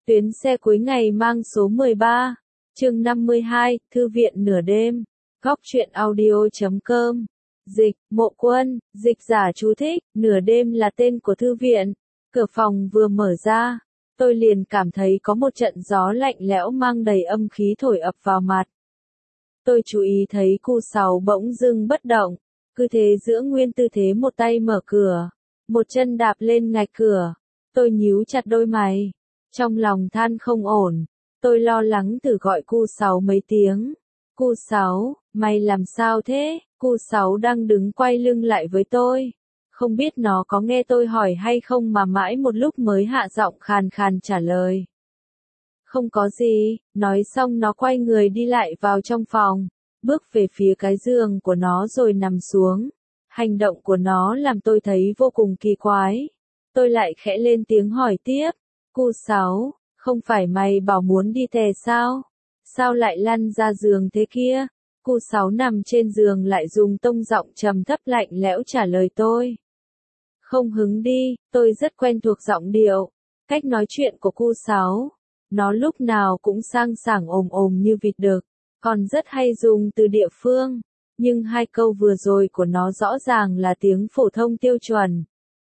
Tuyến xe cuối ngày mang số 13, chương 52, Thư viện nửa đêm, góc truyện audio.com. Dịch, Mộ Quân, dịch giả chú thích, nửa đêm là tên của thư viện. Cửa phòng vừa mở ra, tôi liền cảm thấy có một trận gió lạnh lẽo mang đầy âm khí thổi ập vào mặt. Tôi chú ý thấy cu Sáu bỗng dưng bất động, cứ thế giữ nguyên tư thế một tay mở cửa, một chân đạp lên ngạch cửa. Tôi nhíu chặt đôi mày, trong lòng than không ổn. Tôi lo lắng thử gọi cu Sáu mấy tiếng. Cu Sáu, mày làm sao thế? Cu Sáu đang đứng quay lưng lại với tôi. Không biết nó có nghe tôi hỏi hay không mà mãi một lúc mới hạ giọng khàn khàn trả lời. Không có gì, nói xong nó quay người đi lại vào trong phòng, bước về phía cái giường của nó rồi nằm xuống. Hành động của nó làm tôi thấy vô cùng kỳ quái. Tôi lại khẽ lên tiếng hỏi tiếp, cu Sáu, không phải mày bảo muốn đi tè sao? Sao lại lăn ra giường thế kia? Cu Sáu nằm trên giường lại dùng tông giọng trầm thấp lạnh lẽo trả lời tôi. Không hứng đi, tôi rất quen thuộc giọng điệu, cách nói chuyện của cu Sáu. Nó lúc nào cũng sang sảng ồm ồm như vịt đực, còn rất hay dùng từ địa phương. Nhưng hai câu vừa rồi của nó rõ ràng là tiếng phổ thông tiêu chuẩn.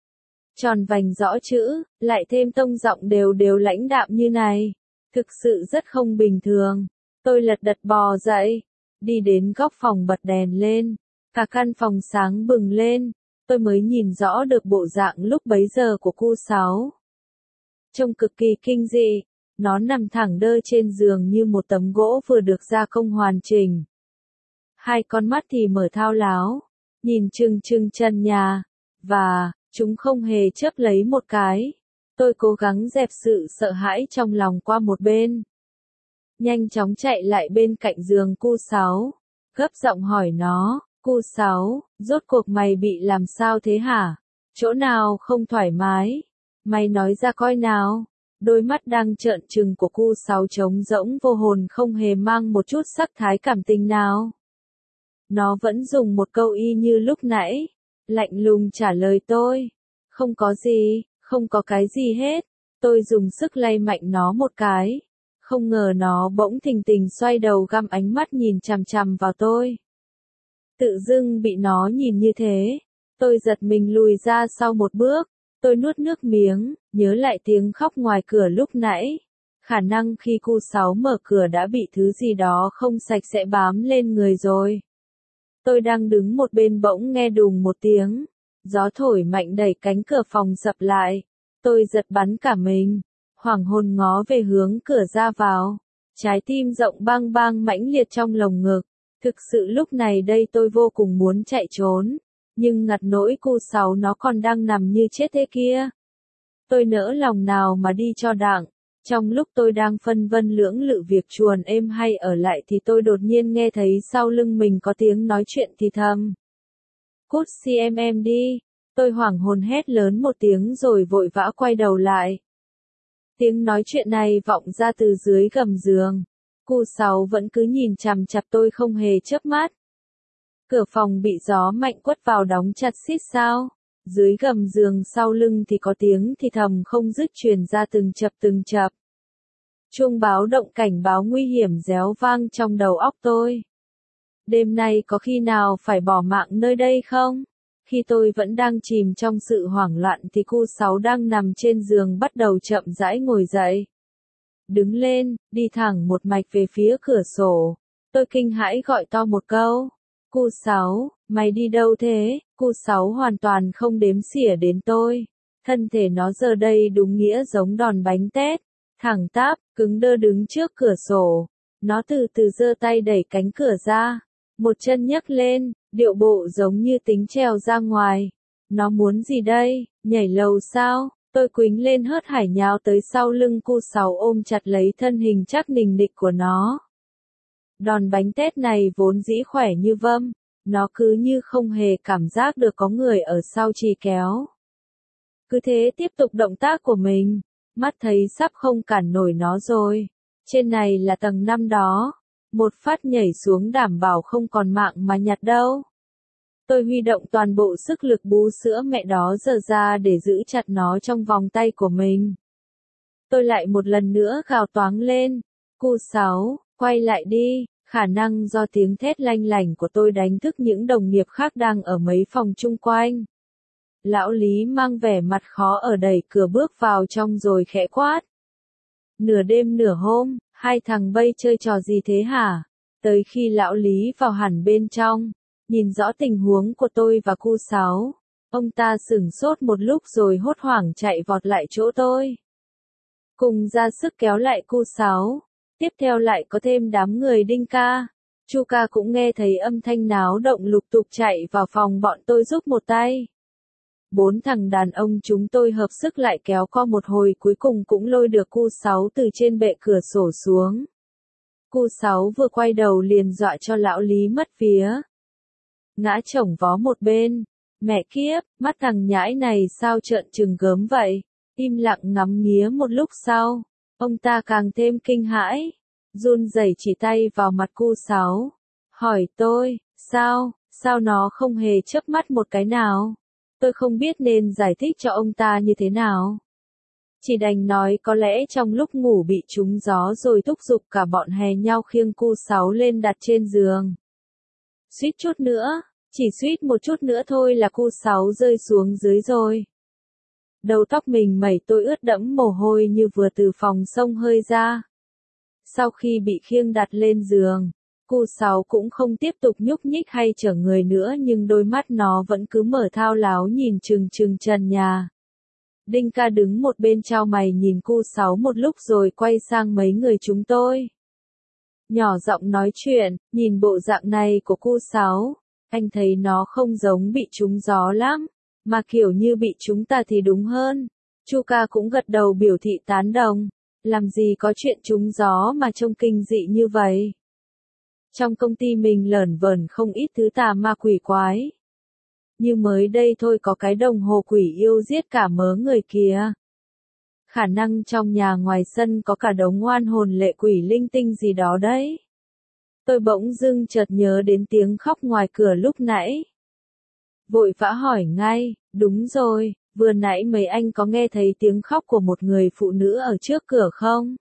Tròn vành rõ chữ, lại thêm tông giọng đều đều lãnh đạm như này. Thực sự rất không bình thường. Tôi lật đật bò dậy, đi đến góc phòng bật đèn lên. Cả căn phòng sáng bừng lên, tôi mới nhìn rõ được bộ dạng lúc bấy giờ của cu Sáu. Trông cực kỳ kinh dị, nó nằm thẳng đơ trên giường như một tấm gỗ vừa được gia công hoàn chỉnh. Hai con mắt thì mở thao láo, nhìn trừng trừng trần nhà, và chúng không hề chớp lấy một cái. Tôi cố gắng dẹp sự sợ hãi trong lòng qua một bên. Nhanh chóng chạy lại bên cạnh giường cu Sáu, gấp giọng hỏi nó, cu Sáu, rốt cuộc mày bị làm sao thế hả? Chỗ nào không thoải mái? Mày nói ra coi nào. Đôi mắt đang trợn trừng của cu Sáu trống rỗng vô hồn không hề mang một chút sắc thái cảm tình nào. Nó vẫn dùng một câu y như lúc nãy, lạnh lùng trả lời tôi. Không có gì, không có cái gì hết. Tôi dùng sức lay mạnh nó một cái. Không ngờ nó bỗng thình lình xoay đầu găm ánh mắt nhìn chằm chằm vào tôi. Tự dưng bị nó nhìn như thế, tôi giật mình lùi ra sau một bước. Tôi nuốt nước miếng, nhớ lại tiếng khóc ngoài cửa lúc nãy. Khả năng khi cu Sáu mở cửa đã bị thứ gì đó không sạch sẽ bám lên người rồi. Tôi đang đứng một bên bỗng nghe đùng một tiếng. Gió thổi mạnh đẩy cánh cửa phòng sập lại. Tôi giật bắn cả mình, hoảng hồn ngó về hướng cửa ra vào. Trái tim rộng bang bang mãnh liệt trong lồng ngực. Thực sự lúc này đây tôi vô cùng muốn chạy trốn. Nhưng ngặt nỗi cu Sáu nó còn đang nằm như chết thế kia. Tôi nỡ lòng nào mà đi cho đặng. Trong lúc tôi đang phân vân lưỡng lự việc chuồn êm hay ở lại thì tôi đột nhiên nghe thấy sau lưng mình có tiếng nói chuyện thì thầm. Cút xem em đi. Tôi hoảng hồn hét lớn một tiếng rồi vội vã quay đầu lại. Tiếng nói chuyện này vọng ra từ dưới gầm giường. Cu Sáu vẫn cứ nhìn chằm chằm tôi không hề chớp mắt. Cửa phòng bị gió mạnh quất vào đóng chặt xít sao. Dưới gầm giường sau lưng thì có tiếng thì thầm không dứt truyền ra từng chập từng chập. Chuông báo động cảnh báo nguy hiểm réo vang trong đầu óc tôi. Đêm nay có khi nào phải bỏ mạng nơi đây không? Khi tôi vẫn đang chìm trong sự hoảng loạn thì cu Sáu đang nằm trên giường bắt đầu chậm rãi ngồi dậy. Đứng lên, đi thẳng một mạch về phía cửa sổ. Tôi kinh hãi gọi to một câu. Cu Sáu, mày đi đâu thế? Cu Sáu hoàn toàn không đếm xỉa đến tôi. Thân thể nó giờ đây đúng nghĩa giống đòn bánh tét. Thẳng tắp, cứng đơ đứng trước cửa sổ. Nó từ từ giơ tay đẩy cánh cửa ra. Một chân nhấc lên, điệu bộ giống như tính trèo ra ngoài. Nó muốn gì đây? Nhảy lầu sao? Tôi quýnh lên hớt hải nhào tới sau lưng cu Sáu ôm chặt lấy thân hình chắc nình nịch của nó. Đòn bánh tét này vốn dĩ khỏe như vâm. Nó cứ như không hề cảm giác được có người ở sau chì kéo. Cứ thế tiếp tục động tác của mình. Mắt thấy sắp không cản nổi nó rồi. Trên này là tầng 5 đó. Một phát nhảy xuống đảm bảo không còn mạng mà nhặt đâu. Tôi huy động toàn bộ sức lực bú sữa mẹ đó giờ ra để giữ chặt nó trong vòng tay của mình. Tôi lại một lần nữa gào toáng lên. Cu 6, quay lại đi. Khả năng do tiếng thét lanh lảnh của tôi đánh thức những đồng nghiệp khác đang ở mấy phòng chung quanh. Lão Lý mang vẻ mặt khó ở đẩy cửa bước vào trong rồi khẽ quát. Nửa đêm nửa hôm, hai thằng bay chơi trò gì thế hả? Tới khi lão Lý vào hẳn bên trong, nhìn rõ tình huống của tôi và cu 6, ông ta sửng sốt một lúc rồi hốt hoảng chạy vọt lại chỗ tôi. Cùng ra sức kéo lại cu 6. Tiếp theo lại có thêm đám người Đinh ca. Chu ca cũng nghe thấy âm thanh náo động lục tục chạy vào phòng bọn tôi giúp một tay. 4 thằng đàn ông chúng tôi hợp sức lại kéo co một hồi cuối cùng cũng lôi được cu 6 từ trên bệ cửa sổ xuống. Cu 6 vừa quay đầu liền dọa cho lão Lý mất vía. Ngã chổng vó một bên. Mẹ kiếp, mắt thằng nhãi này sao trợn trừng gớm vậy? Im lặng ngắm nghía một lúc sau. Ông ta càng thêm kinh hãi. Run rẩy chỉ tay vào mặt cu 6. Hỏi tôi, sao nó không hề chớp mắt một cái nào? Tôi không biết nên giải thích cho ông ta như thế nào. Chỉ đành nói có lẽ trong lúc ngủ bị trúng gió rồi thúc giục cả bọn hè nhau khiêng cu 6 lên đặt trên giường. Suýt chút nữa, chỉ suýt một chút nữa thôi là cu 6 rơi xuống dưới rồi. Đầu tóc mình mẩy tôi ướt đẫm mồ hôi như vừa từ phòng xông hơi ra. Sau khi bị khiêng đặt lên giường, cu 6 cũng không tiếp tục nhúc nhích hay chở người nữa nhưng đôi mắt nó vẫn cứ mở thao láo nhìn trừng trừng trần nhà. Đinh ca đứng một bên chau mày nhìn cu 6 một lúc rồi quay sang mấy người chúng tôi. Nhỏ giọng nói chuyện, nhìn bộ dạng này của cu 6, anh thấy nó không giống bị trúng gió lắm, mà kiểu như bị trúng tà thì đúng hơn. Chu ca cũng gật đầu biểu thị tán đồng, làm gì có chuyện trúng gió mà trông kinh dị như vậy. Trong công ty mình lởn vởn không ít thứ tà ma quỷ quái. Như mới đây thôi có cái đồng hồ quỷ yêu giết cả mớ người kìa. Khả năng trong nhà ngoài sân có cả đống oan hồn lệ quỷ linh tinh gì đó đấy. Tôi bỗng dưng chợt nhớ đến tiếng khóc ngoài cửa lúc nãy. Vội vã hỏi ngay, đúng rồi, vừa nãy mấy anh có nghe thấy tiếng khóc của một người phụ nữ ở trước cửa không?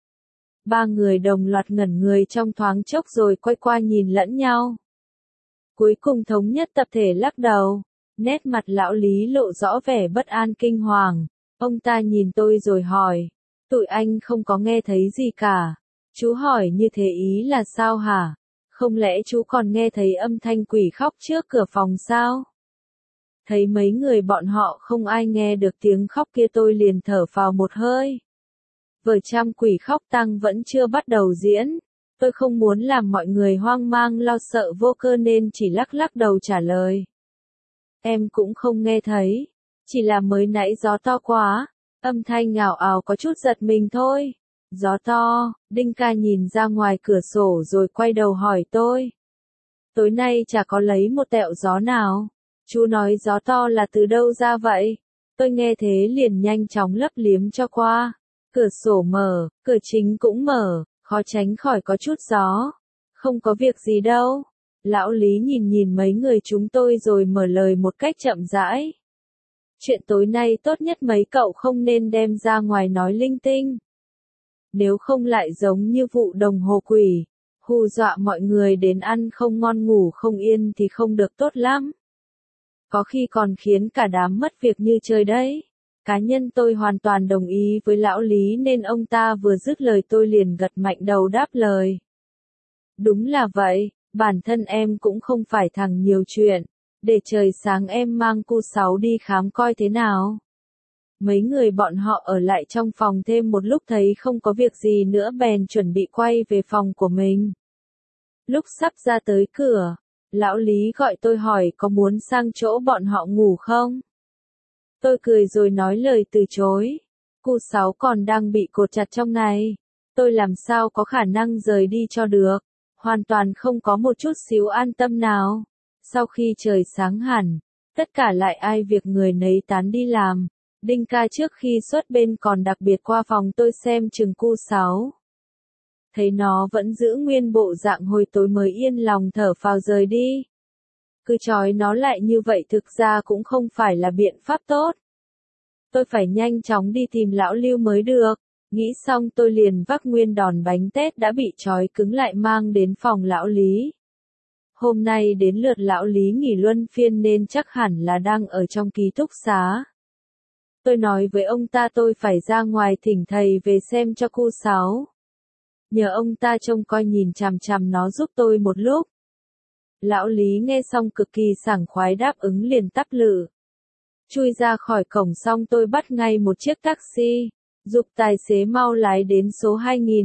Ba người đồng loạt ngẩn người trong thoáng chốc rồi quay qua nhìn lẫn nhau. Cuối cùng thống nhất tập thể lắc đầu, nét mặt lão Lý lộ rõ vẻ bất an kinh hoàng. Ông ta nhìn tôi rồi hỏi, tụi anh không có nghe thấy gì cả. Chú hỏi như thế ý là sao hả? Không lẽ chú còn nghe thấy âm thanh quỷ khóc trước cửa phòng sao? Thấy mấy người bọn họ không ai nghe được tiếng khóc kia tôi liền thở phào một hơi. Vở trăm quỷ khóc tang vẫn chưa bắt đầu diễn. Tôi không muốn làm mọi người hoang mang lo sợ vô cơ nên chỉ lắc lắc đầu trả lời. Em cũng không nghe thấy. Chỉ là mới nãy gió to quá. Âm thanh ào ào có chút giật mình thôi. Gió to, Đinh ca nhìn ra ngoài cửa sổ rồi quay đầu hỏi tôi. Tối nay chả có lấy một tẹo gió nào. Chú nói gió to là từ đâu ra vậy? Tôi nghe thế liền nhanh chóng lấp liếm cho qua. Cửa sổ mở, cửa chính cũng mở, khó tránh khỏi có chút gió. Không có việc gì đâu. Lão Lý nhìn nhìn mấy người chúng tôi rồi mở lời một cách chậm rãi. Chuyện tối nay tốt nhất mấy cậu không nên đem ra ngoài nói linh tinh. Nếu không lại giống như vụ đồng hồ quỷ, hù dọa mọi người đến ăn không ngon ngủ không yên thì không được tốt lắm. Có khi còn khiến cả đám mất việc như trời đấy. Cá nhân tôi hoàn toàn đồng ý với lão Lý nên ông ta vừa dứt lời tôi liền gật mạnh đầu đáp lời. Đúng là vậy, bản thân em cũng không phải thằng nhiều chuyện. Để trời sáng em mang cu 6 đi khám coi thế nào. Mấy người bọn họ ở lại trong phòng thêm một lúc thấy không có việc gì nữa bèn chuẩn bị quay về phòng của mình. Lúc sắp ra tới cửa, lão Lý gọi tôi hỏi có muốn sang chỗ bọn họ ngủ không? Tôi cười rồi nói lời từ chối. Cu 6 còn đang bị cột chặt trong này. Tôi làm sao có khả năng rời đi cho được. Hoàn toàn không có một chút xíu an tâm nào. Sau khi trời sáng hẳn, tất cả lại ai việc người nấy tán đi làm. Đinh ca trước khi xuất bên còn đặc biệt qua phòng tôi xem chừng cu 6. Thấy nó vẫn giữ nguyên bộ dạng hồi tối mới yên lòng thở phào rời đi. Cứ trói nó lại như vậy thực ra cũng không phải là biện pháp tốt. Tôi phải nhanh chóng đi tìm lão Lưu mới được. Nghĩ xong tôi liền vác nguyên đòn bánh tét đã bị trói cứng lại mang đến phòng lão Lý. Hôm nay đến lượt lão Lý nghỉ luân phiên nên chắc hẳn là đang ở trong ký túc xá. Tôi nói với ông ta tôi phải ra ngoài thỉnh thầy về xem cho cu Sáu. Nhờ ông ta trông coi nhìn chằm chằm nó giúp tôi một lúc. Lão Lý nghe xong cực kỳ sảng khoái đáp ứng liền tắp lự. Chui ra khỏi cổng xong tôi bắt ngay một chiếc taxi, giục tài xế mau lái đến số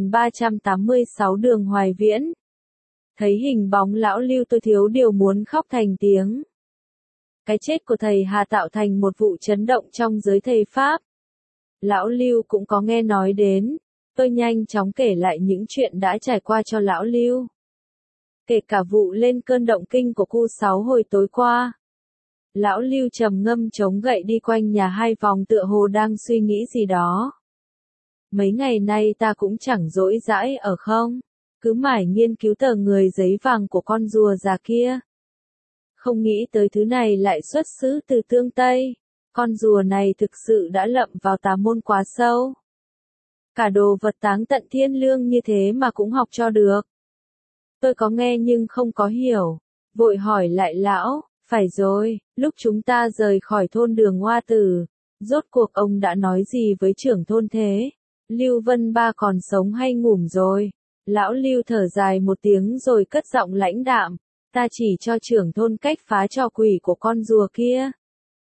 2386 đường Hoài Viễn. Thấy hình bóng lão Lưu tôi thiếu điều muốn khóc thành tiếng. Cái chết của thầy Hà tạo thành một vụ chấn động trong giới thầy Pháp. Lão Lưu cũng có nghe nói đến, tôi nhanh chóng kể lại những chuyện đã trải qua cho lão Lưu. Kể cả vụ lên cơn động kinh của cu Sáu hồi tối qua. Lão Lưu trầm ngâm chống gậy đi quanh nhà 2 vòng tựa hồ đang suy nghĩ gì đó. Mấy ngày nay ta cũng chẳng rỗi rãi ở không, cứ mải nghiên cứu tờ người giấy vàng của con rùa già kia. Không nghĩ tới thứ này lại xuất xứ từ tương Tây, con rùa này thực sự đã lậm vào tà môn quá sâu. Cả đồ vật táng tận thiên lương như thế mà cũng học cho được. Tôi có nghe nhưng không có hiểu, vội hỏi lại lão, phải rồi, lúc chúng ta rời khỏi thôn Đường Hoa Tử, rốt cuộc ông đã nói gì với trưởng thôn thế? Lưu Vân Ba còn sống hay ngủm rồi? Lão Lưu thở dài một tiếng rồi cất giọng lãnh đạm, ta chỉ cho trưởng thôn cách phá trò quỷ của con rùa kia.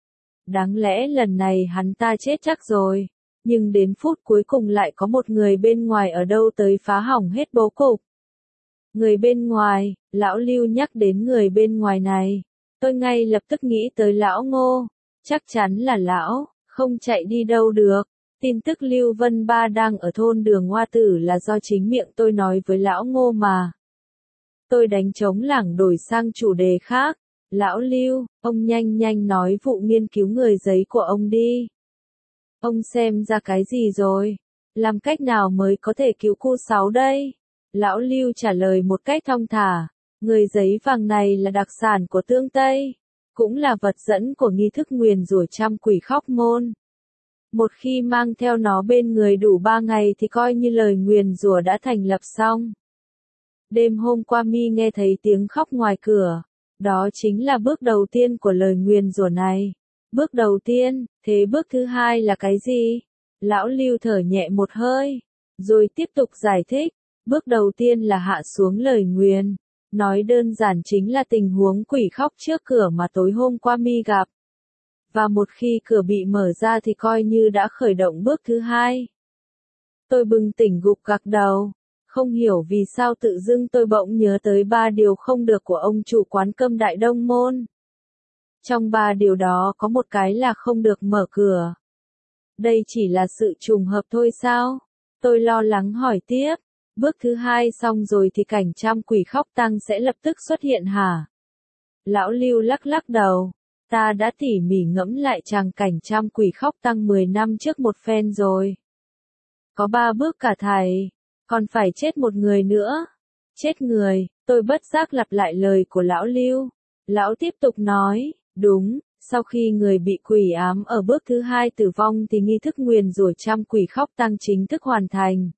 Đáng lẽ lần này hắn ta chết chắc rồi, nhưng đến phút cuối cùng lại có một người bên ngoài ở đâu tới phá hỏng hết bố cục. Người bên ngoài, lão Lưu nhắc đến người bên ngoài này, tôi ngay lập tức nghĩ tới lão Ngô, chắc chắn là lão, không chạy đi đâu được. Tin tức Lưu Vân Ba đang ở thôn Đường Hoa Tử là do chính miệng tôi nói với lão Ngô mà. Tôi đánh trống lảng đổi sang chủ đề khác. Lão Lưu, ông nhanh nhanh nói vụ nghiên cứu người giấy của ông đi. Ông xem ra cái gì rồi? Làm cách nào mới có thể cứu cu Sáu đây? Lão Lưu trả lời một cách thong thả. Người giấy vàng này là đặc sản của tương Tây, cũng là vật dẫn của nghi thức nguyền rủa trăm quỷ khóc môn. Một khi mang theo nó bên người đủ 3 ngày thì coi như lời nguyền rủa đã thành lập xong. Đêm hôm qua mi nghe thấy tiếng khóc ngoài cửa. Đó chính là bước đầu tiên của lời nguyền rủa này. Bước đầu tiên, thế bước thứ hai là cái gì? Lão Lưu thở nhẹ một hơi, rồi tiếp tục giải thích. Bước đầu tiên là hạ xuống lời nguyền. Nói đơn giản chính là tình huống quỷ khóc trước cửa mà tối hôm qua mi gặp. Và một khi cửa bị mở ra thì coi như đã khởi động bước thứ hai. Tôi bừng tỉnh gục gặc đầu. Không hiểu vì sao tự dưng tôi bỗng nhớ tới 3 điều không được của ông chủ quán cơm Đại Đông Môn. Trong 3 điều đó có một cái là không được mở cửa. Đây chỉ là sự trùng hợp thôi sao? Tôi lo lắng hỏi tiếp. Bước thứ hai xong rồi thì cảnh trăm quỷ khóc tăng sẽ lập tức xuất hiện hả? Lão Lưu lắc lắc đầu. Ta đã tỉ mỉ ngẫm lại tràng cảnh trăm quỷ khóc tăng 10 năm trước một phen rồi. Có 3 bước cả thầy. Còn phải chết một người nữa. Chết người, tôi bất giác lặp lại lời của lão Lưu. Lão tiếp tục nói, đúng, sau khi người bị quỷ ám ở bước thứ hai tử vong thì nghi thức nguyền rủa trăm quỷ khóc tăng chính thức hoàn thành.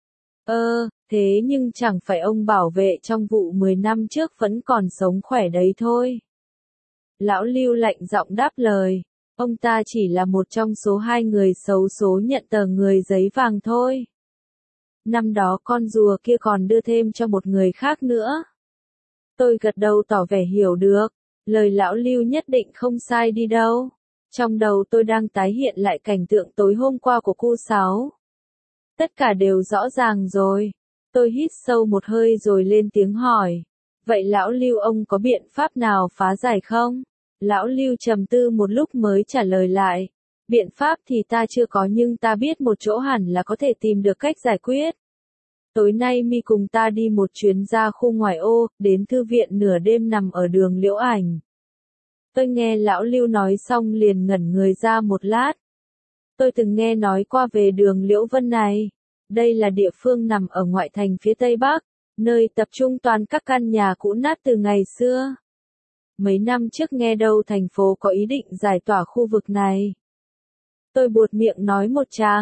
Thế nhưng chẳng phải ông bảo vệ trong vụ 10 năm trước vẫn còn sống khỏe đấy thôi. Lão Lưu lạnh giọng đáp lời, ông ta chỉ là một trong số 2 người xấu số nhận tờ người giấy vàng thôi. Năm đó con rùa kia còn đưa thêm cho một người khác nữa. Tôi gật đầu tỏ vẻ hiểu được, lời lão Lưu nhất định không sai đi đâu. Trong đầu tôi đang tái hiện lại cảnh tượng tối hôm qua của cu Sáu. Tất cả đều rõ ràng rồi. Tôi hít sâu một hơi rồi lên tiếng hỏi. Vậy lão Lưu ông có biện pháp nào phá giải không? Lão Lưu trầm tư một lúc mới trả lời lại. Biện pháp thì ta chưa có nhưng ta biết một chỗ hẳn là có thể tìm được cách giải quyết. Tối nay mi cùng ta đi một chuyến ra khu ngoại ô, đến thư viện nửa đêm nằm ở đường Liễu Ảnh. Tôi nghe lão Lưu nói xong liền ngẩn người ra một lát. Tôi từng nghe nói qua về đường Liễu Vân này. Đây là địa phương nằm ở ngoại thành phía Tây Bắc, nơi tập trung toàn các căn nhà cũ nát từ ngày xưa. Mấy năm trước nghe đâu thành phố có ý định giải tỏa khu vực này. Tôi buột miệng nói một tràng.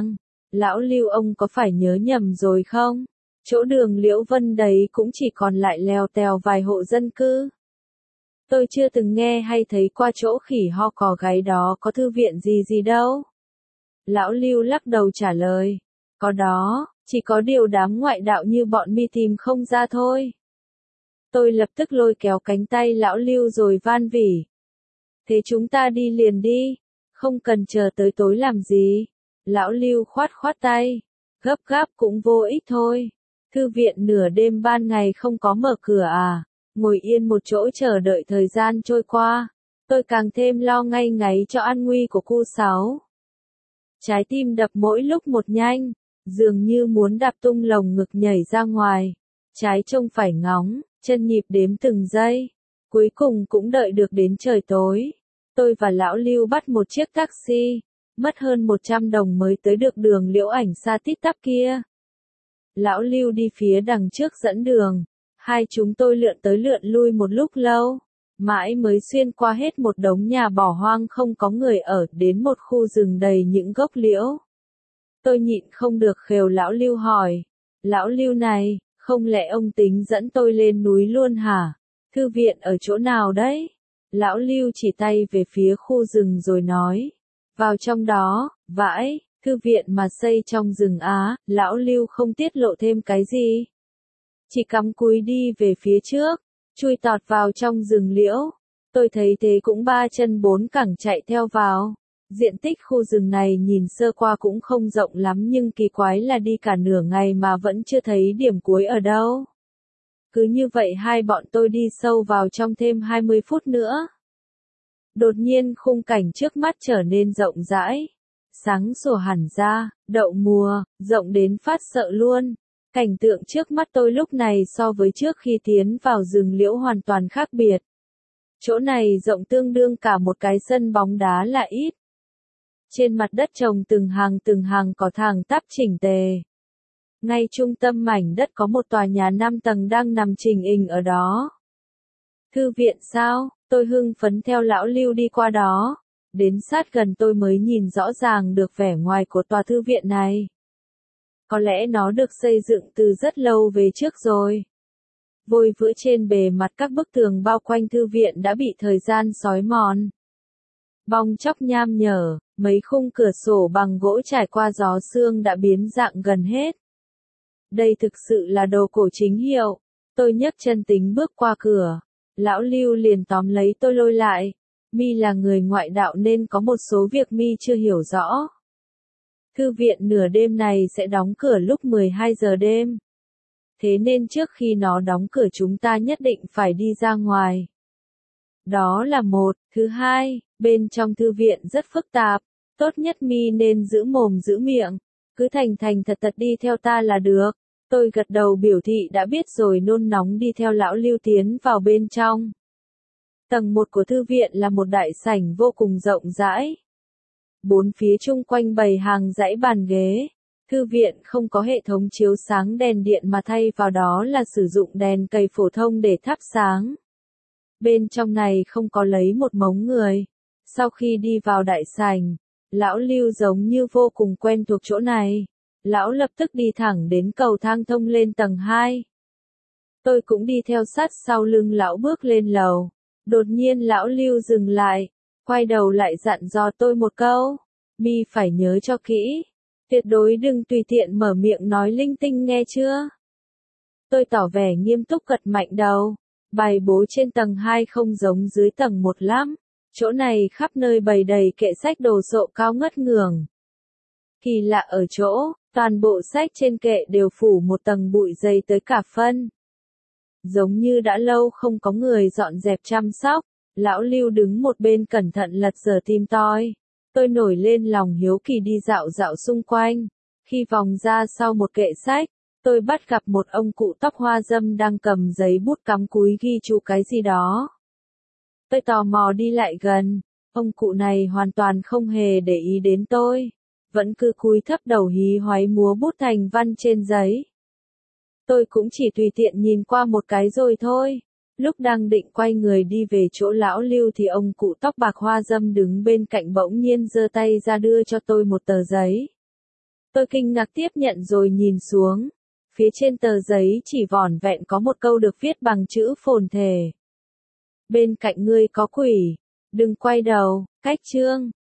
Lão Lưu ông có phải nhớ nhầm rồi không? Chỗ đường Liễu Vân đấy cũng chỉ còn lại lèo tèo vài hộ dân cư. Tôi chưa từng nghe hay thấy qua chỗ khỉ ho cò gáy đó có thư viện gì đâu. Lão Lưu lắc đầu trả lời. Có đó, chỉ có điều đám ngoại đạo như bọn mi tìm không ra thôi. Tôi lập tức lôi kéo cánh tay lão Lưu rồi van vỉ. Thế chúng ta đi liền đi, không cần chờ tới tối làm gì. Lão Lưu khoát tay, gấp gáp cũng vô ích thôi. Thư viện nửa đêm ban ngày không có mở cửa à, ngồi yên một chỗ chờ đợi thời gian trôi qua. Tôi càng thêm lo ngay ngáy cho an nguy của cu Sáu. Trái tim đập mỗi lúc một nhanh, dường như muốn đạp tung lồng ngực nhảy ra ngoài. Trái trông phải ngóng, chân nhịp đếm từng giây. Cuối cùng cũng đợi được đến trời tối. Tôi và lão Lưu bắt một chiếc taxi, mất hơn 100 đồng mới tới được đường Liễu Ảnh xa tít tắp kia. Lão Lưu đi phía đằng trước dẫn đường, hai chúng tôi lượn tới lượn lui một lúc lâu, mãi mới xuyên qua hết một đống nhà bỏ hoang không có người ở đến một khu rừng đầy những gốc liễu. Tôi nhịn không được khều lão Lưu hỏi, lão Lưu này, không lẽ ông tính dẫn tôi lên núi luôn hả? Thư viện ở chỗ nào đấy? Lão Lưu chỉ tay về phía khu rừng rồi nói, vào trong đó. Vãi, thư viện mà xây trong rừng á. Lão Lưu không tiết lộ thêm cái gì, chỉ cắm cúi đi về phía trước, chui tọt vào trong rừng liễu. Tôi thấy thế cũng ba chân bốn cẳng chạy theo vào. Diện tích khu rừng này nhìn sơ qua cũng không rộng lắm nhưng kỳ quái là đi cả nửa ngày mà vẫn chưa thấy điểm cuối ở đâu. Cứ như vậy hai bọn tôi đi sâu vào trong thêm 20 phút nữa. Đột nhiên khung cảnh trước mắt trở nên rộng rãi. Sáng sủa hẳn ra, đậu mùa, rộng đến phát sợ luôn. Cảnh tượng trước mắt tôi lúc này so với trước khi tiến vào rừng liễu hoàn toàn khác biệt. Chỗ này rộng tương đương cả một cái sân bóng đá là ít. Trên mặt đất trồng từng hàng cỏ thẳng tắp chỉnh tề. Ngay trung tâm mảnh đất có một tòa nhà 5 tầng đang nằm chình ình ở đó. Thư viện sao? Tôi hưng phấn theo lão Lưu đi qua đó. Đến sát gần tôi mới nhìn rõ ràng được vẻ ngoài của tòa thư viện này. Có lẽ nó được xây dựng từ rất lâu về trước rồi. Vôi vữa trên bề mặt các bức tường bao quanh thư viện đã bị thời gian xói mòn. Bong chóc nham nhở, mấy khung cửa sổ bằng gỗ trải qua gió sương đã biến dạng gần hết. Đây thực sự là đồ cổ chính hiệu. Tôi nhấc chân tính bước qua cửa. Lão Lưu liền tóm lấy tôi lôi lại. Mi là người ngoại đạo nên có một số việc Mi chưa hiểu rõ. Thư viện nửa đêm này sẽ đóng cửa lúc 12 giờ đêm. Thế nên trước khi nó đóng cửa chúng ta nhất định phải đi ra ngoài. Đó là một. Thứ hai, bên trong thư viện rất phức tạp. Tốt nhất Mi nên giữ mồm giữ miệng. Cứ thành thật đi theo ta là được. Tôi gật đầu biểu thị đã biết rồi nôn nóng đi theo lão Lưu tiến vào bên trong. Tầng 1 của thư viện là một đại sảnh vô cùng rộng rãi. Bốn phía chung quanh bày hàng dãy bàn ghế. Thư viện không có hệ thống chiếu sáng đèn điện mà thay vào đó là sử dụng đèn cầy phổ thông để thắp sáng. Bên trong này không có lấy một mống người. Sau khi đi vào đại sảnh, lão Lưu giống như vô cùng quen thuộc chỗ này. Lão lập tức đi thẳng đến cầu thang thông lên tầng 2. Tôi cũng đi theo sát sau lưng lão bước lên lầu. Đột nhiên lão Lưu dừng lại, quay đầu lại dặn dò tôi một câu. Mi phải nhớ cho kỹ. Tuyệt đối đừng tùy tiện mở miệng nói linh tinh nghe chưa? Tôi tỏ vẻ nghiêm túc gật mạnh đầu. Bài bố trên tầng 2 không giống dưới tầng 1 lắm. Chỗ này khắp nơi bày đầy kệ sách đồ sộ cao ngất ngưởng. Kỳ lạ ở chỗ, toàn bộ sách trên kệ đều phủ một tầng bụi dày tới cả phân. Giống như đã lâu không có người dọn dẹp chăm sóc. Lão Lưu đứng một bên cẩn thận lật dở tìm tòi. Tôi nổi lên lòng hiếu kỳ đi dạo dạo xung quanh. Khi vòng ra sau một kệ sách, tôi bắt gặp một ông cụ tóc hoa râm đang cầm giấy bút cắm cúi ghi chú cái gì đó. Tôi tò mò đi lại gần. Ông cụ này hoàn toàn không hề để ý đến tôi. Vẫn cứ cúi thấp đầu hí hoáy múa bút thành văn trên giấy. Tôi cũng chỉ tùy tiện nhìn qua một cái rồi thôi. Lúc đang định quay người đi về chỗ lão Lưu thì ông cụ tóc bạc hoa râm đứng bên cạnh bỗng nhiên giơ tay ra đưa cho tôi một tờ giấy. Tôi kinh ngạc tiếp nhận rồi nhìn xuống. Phía trên tờ giấy chỉ vỏn vẹn có một câu được viết bằng chữ phồn thể. Bên cạnh ngươi có quỷ. Đừng quay đầu, cách chương.